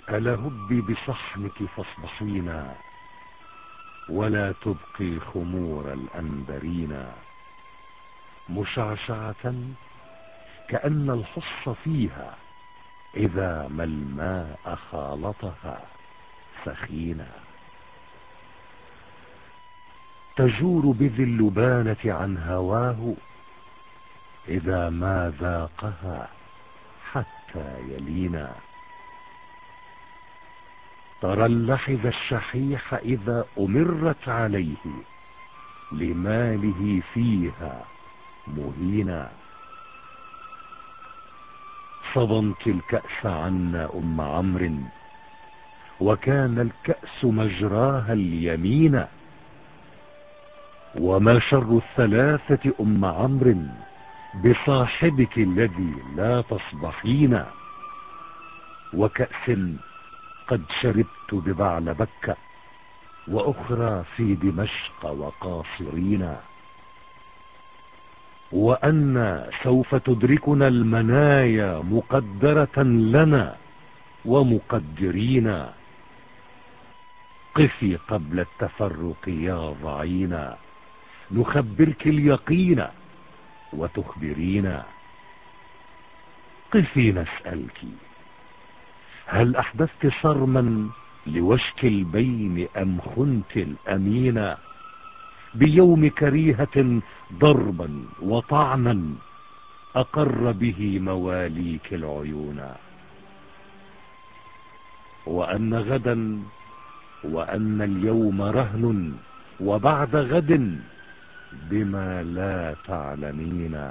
ألا هبي بصحنك فاصبحينا ولا تبقي خمور الأنبرين، مشعشعة كأن الحص فيها إذا ما الماء خالطها سخينا، تجور بذي اللبانة عن هواه إذا ما ذاقها حتى يلينا، ترى اللحظ الشحيح إذا أمرت عليه لماله فيها مهينا، صدمت الكأس عنا أم عمرو وكان الكأس مجراها اليمين، وما شر الثلاثة أم عمرو بصاحبك الذي لا تصبحين، وكأس قد شربت ببعلبك وأخرى في دمشق وقاصرين، وأن سوف تدركنا المنايا مقدرة لنا ومقدرين، قفي قبل التفرق يا ضعينا نخبرك اليقين وتخبرينا، قفي نسألك هل أحدثت صرما لوشك البين أم خنت الأمين، بيوم كريهة ضربا وطعنا أقر به مواليك العيون، وأن غدا وأن اليوم رهن وبعد غد بما لا تعلمين،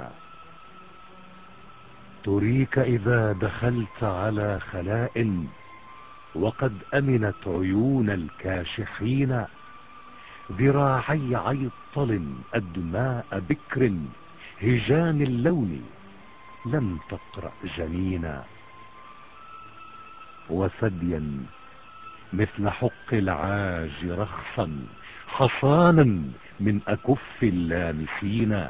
تريك إذا دخلت على خلاء وقد أمنت عيون الكاشحين، ذراعي عيطل أدماء بكر هجان اللون لم تقرأ جنينا، وثديا مثل حق العاج رخصا حصانا من أكف اللامسين،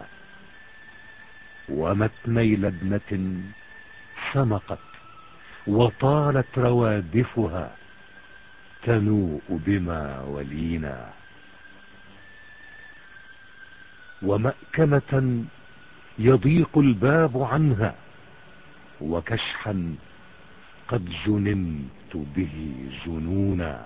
ومتني لبنة سمقت وطالت روادفها تنوء بما ولينا، ومأكمة يضيق الباب عنها وكشحا قد جننت به جنونا،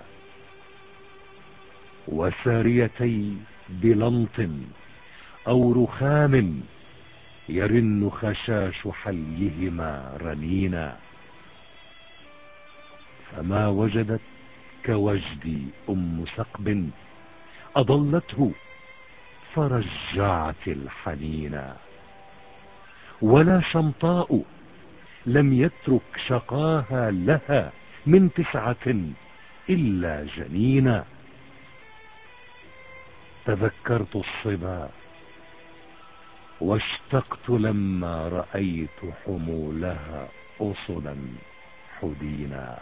وساريتي بلنط أو رخام يرن خشاش حليهما رنينا، فما وجدت كوجدي أم سقب أضلته فرجعت الحنينا، ولا شمطاء لم يترك شقاها لها من 9 إلا جنينا، تذكرت الصبا واشتقت لما رأيت حمولها أصلا حدينا،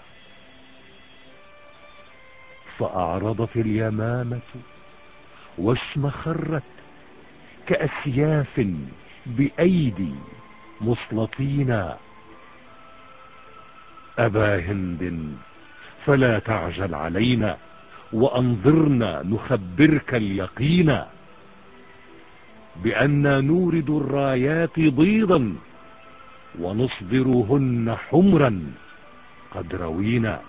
فأعرضت اليمامة واشمخرت كأسياف بأيدي مسلطين، أبا هند فلا تعجل علينا وأنظرنا نخبرك اليقين، بأننا نورد الرايات بيضا ونصدرهن حمرا قد روينا،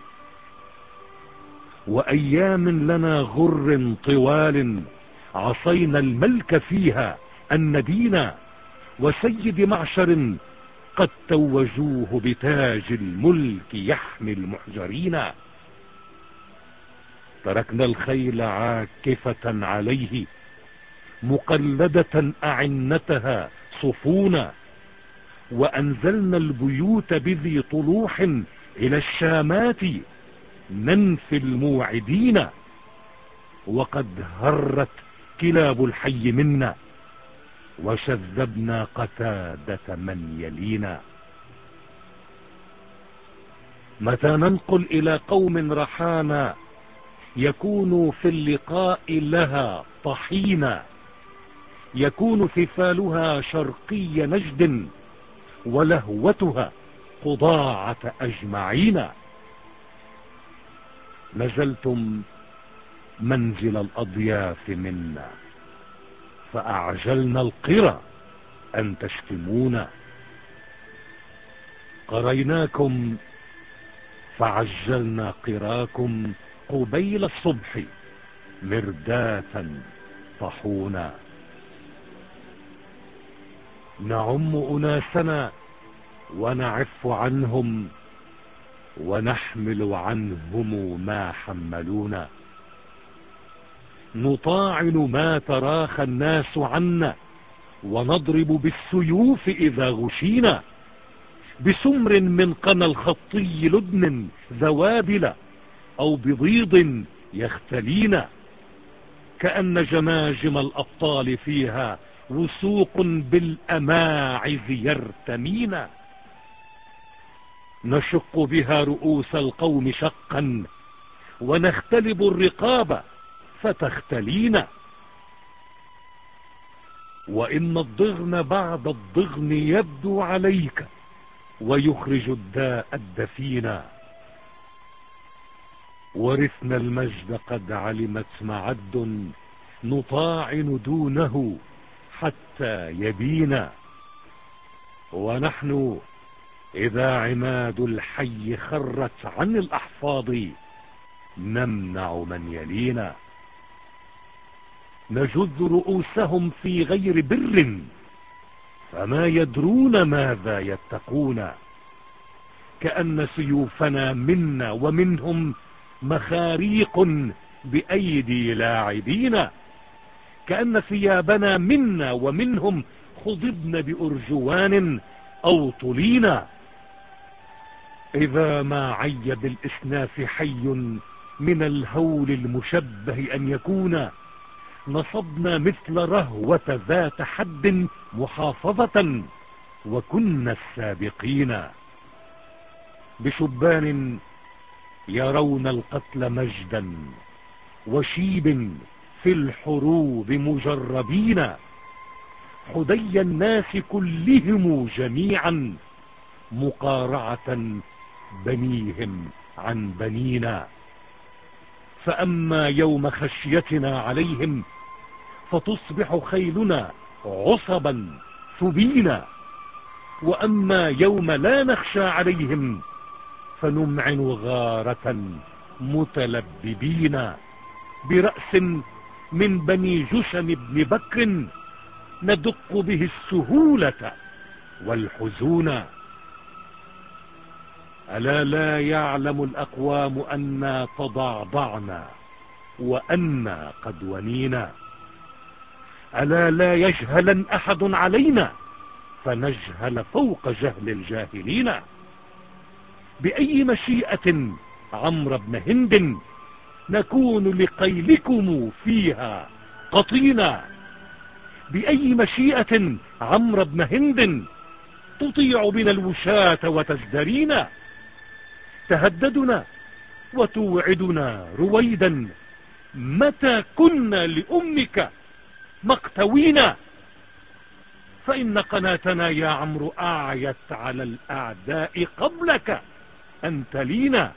وأيام لنا غر طوال عصينا الملك فيها الندينا، وسيد معشر قد توجوه بتاج الملك يحمي المحجرين، تركنا الخيل عاكفة عليه مقلدة أعنتها صفونا، وأنزلنا البيوت بذي طلوح إلى الشامات ننفي الموعدين، وقد هرت كلاب الحي منا وشذبنا قتادة من يلينا، متى ننقل إلى قوم رحانا يكون في اللقاء لها طحينا، يكون ثفالها شرقي نجد ولهوتها قضاعة أجمعين، نزلتم منزل الأضياف منا فأعجلنا القرى أن تشتمونا. قريناكم فعجلنا قراكم قبيل الصبح مرداة طحونا. نعم أناسنا ونعف عنهم ونحمل عنهم ما حملونا. نطاعن ما تراخى الناس عنا ونضرب بالسيوف إذا غشينا. بسمر من قنا الخطي لدن ذوابل أو ببيض يختلينا. كأن جماجم الأبطال فيها وسوق بالأماعز يرتمينا. نشق بها رؤوس القوم شقا ونختلب الرقاب فتختلينا. وإن الضغن بعد الضغن يبدو عليك ويخرج الداء الدفينا. ورثنا المجد قد علمت معد نطاعن دونه حتى يبينا. ونحن إذا عماد الحي خرت عن الأحفاظ نمنع من يلينا. نجذ رؤوسهم في غير بر فما يدرون ماذا يتقون. كأن سيوفنا منا ومنهم مخاريق بأيدي لاعبين. كأن ثيابنا منا ومنهم خضبن بأرجوان أو طلينا. إذا ما عي بالإسناف حي من الهول المشبه أن يكون نصبنا مثل رهوة ذات حد محافظة وكنا السابقين. بشبان يرون القتل مجدا وشيب في الحروب مجربين. حدي الناس كلهم جميعا مقارعة بنيهم عن بنينا. فأما يوم خشيتنا عليهم فتصبح خيلنا عصبا ثبينا. وأما يوم لا نخشى عليهم فنمعن غارة متلببين. برأس من بني جشم بن بكر ندق به السهولة والحزون. ألا لا يعلم الأقوام أنا تضعضعنا وأنا قد ونينا. ألا لا يجهلن أحد علينا فنجهل فوق جهل الجاهلين. بأي مشيئة عمرو بن هند نكون لقيلكم فيها قطينا. بأي مشيئة عمرو بن هند تطيع بنا الوشاة وتزدرينا. تهددنا وتوعدنا رويدا متى كنا لأمك مقتوينا. فإن قناتنا يا عمرو أعيت على الأعداء قبلك أن تلينا.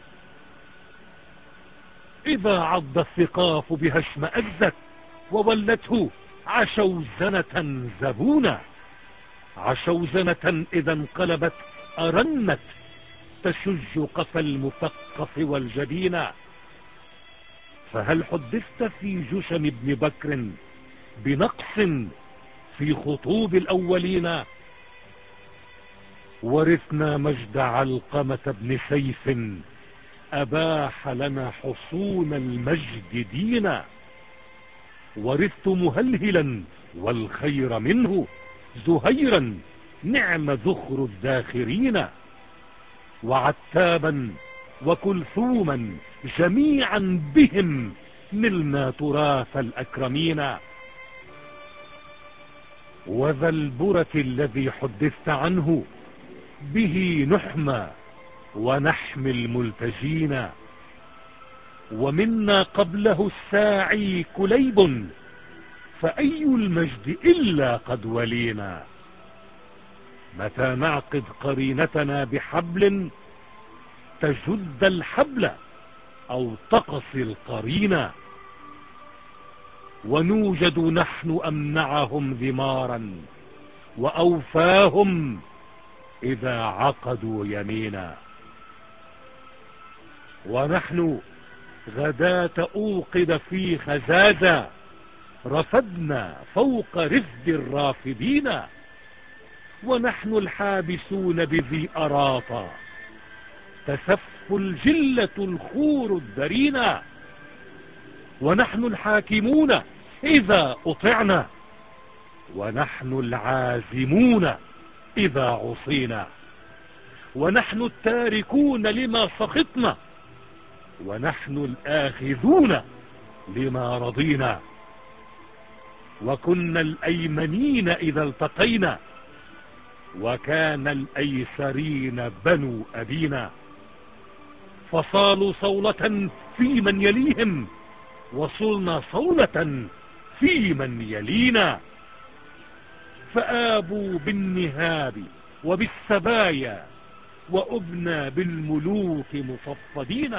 إذا عض الثقاف بها اشمأزت وولته عشوزنة زبونا. عشوزنة إذا انقلبت أرنت تشج قفا المثقف والجبين. فهل حدثت في جشم بن بكر بنقص في خطوب الأولين؟ ورثنا مجد علقمة بن سيف أباح لنا حصون المجد دينا. ورثت مهلهلا والخير منه زهيرا نعم ذخر الذاخرين. وعتابا وكلثوما جميعا بهم نلنا تراث الأكرمين. وذا البرة الذي حدثت عنه به نحمى ونحمي الملتجين. ومنا قبله الساعي كليب فأي المجد إلا قد ولينا. متى نعقد قرينتنا بحبل تجد الحبل أو تقص القرينة، ونوجد نحن أمنعهم ذمارا وأوفاهم إذا عقدوا يمينا. ونحن غداة أوقد في خزازة رفدنا فوق رفد الرافدين، ونحن الحابسون بذي أراطا تسف الجلة الخور الدرينا، ونحن الحاكمون إذا أطعنا، ونحن العازمون إذا عصينا، ونحن التاركون لما سخطنا، ونحن الآخذون لما رضينا، وكنا الأيمنين إذا التقينا، وكان الأيسرين بنو أبينا، فصالوا صولة في من يليهم، وصلنا صولة في من يلينا، فآبوا بالنهاب وبالسبايا وأبنى بالملوك مصفدين.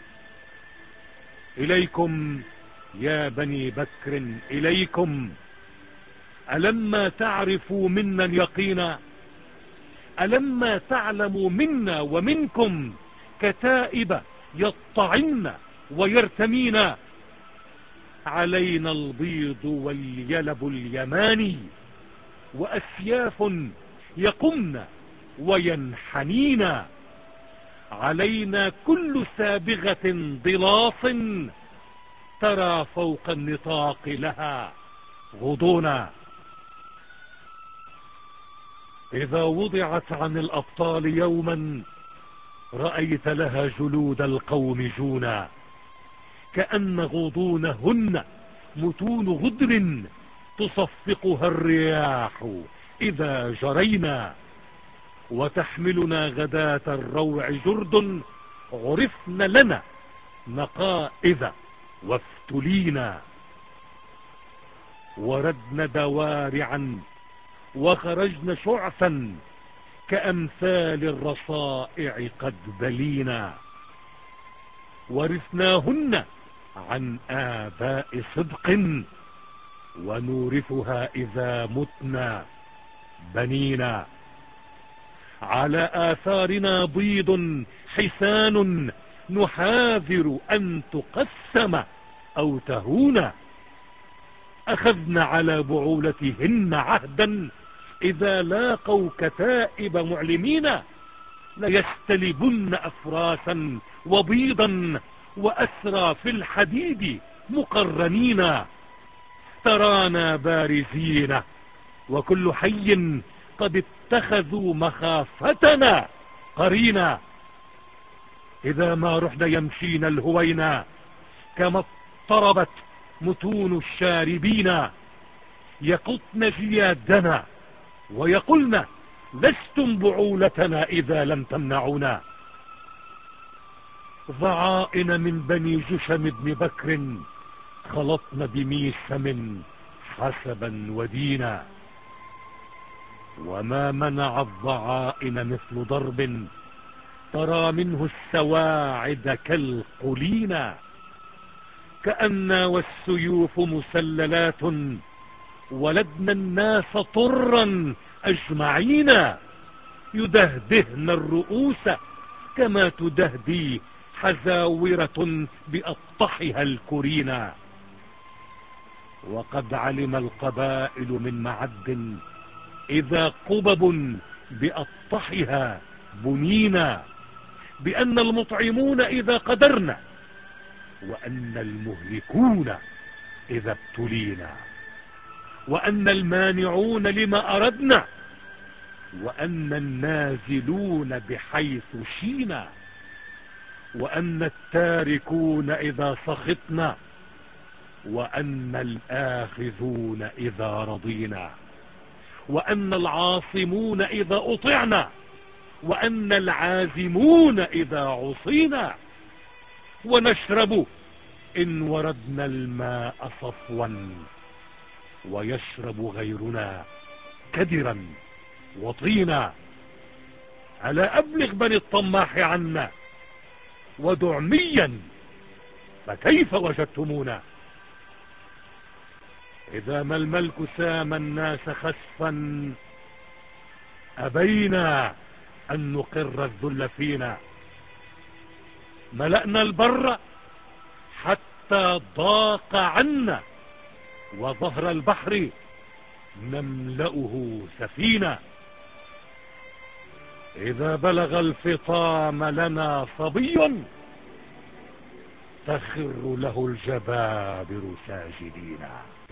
إليكم يا بني بكر إليكم، ألما تعرفوا منا اليقين، ألما تعلموا منا ومنكم كتائب يطعن ويرتمين، علينا البيض واليلب اليماني، وأسياف يقمن وينحنين، علينا كل سابغة ضلاص ترى فوق النطاق لها غضونا. إذا وضعت عن الأبطال يوما رأيت لها جلود القوم جونا، كأن غضونهن متون غدر تصفقها الرياح إذا جرينا، وتحملنا غداة الروع جرد عرفن لنا نقائذ وافتلينا، وردن دوارعا وخرجن شعثا كأمثال الرصائع قد بلينا، ورثناهن عن آباء صدق ونورثها إذا متنا بنينا، على آثارنا بيض حسان نحاذر أن تقسم أو تهون، أخذن على بعولتهن عهدا إذا لاقوا كتائب معلمين، ليستلبن أفراسا وبيضا وأسرى في الحديد مقرنين، ترانا بارزين وكل حي قد اتخذوا مخافتنا قرينا، إذا ما رحنا يمشين الهوينا كما اضطربت متون الشاربين، يقطن جيادنا ويقولن لستم بعولتنا إذا لم تمنعونا، ضعائن من بني جشم بن بكر خلطن بميسم حسبا ودينا، وما منع الضعائن مثل ضرب ترى منه السواعد كالقلينا، كأن والسيوف مسللات ولدنا الناس طرا أجمعين، يدهدهن الرؤوس كما تدهدي حزاورة بأطحها الكرينا، وقد علم القبائل من معد إذا قبب بأطحها بنينا، بأن المطعمون إذا قدرنا، وأن المهلكون إذا ابتلينا، وأن المانعون لما أردنا، وأن النازلون بحيث شينا، وأن التاركون إذا سخطنا، وأن الآخذون إذا رضينا، وأن العاصمون إذا أطعنا، وأن العازمون إذا عصينا، ونشرب إن وردنا الماء صفوا، ويشرب غيرنا كدرا وطينا، ألا أبلغ بني الطماح عنا ودعميا فكيف وجدتمونا؟ إذا ما الملك سام الناس خسفا أبينا أن نقر الذل فينا. ملأنا البر حتى ضاق عنا، وظهر البحر نملأه سفينة. إذا بلغ الفطام لنا صبي تخر له الجبابر ساجدين.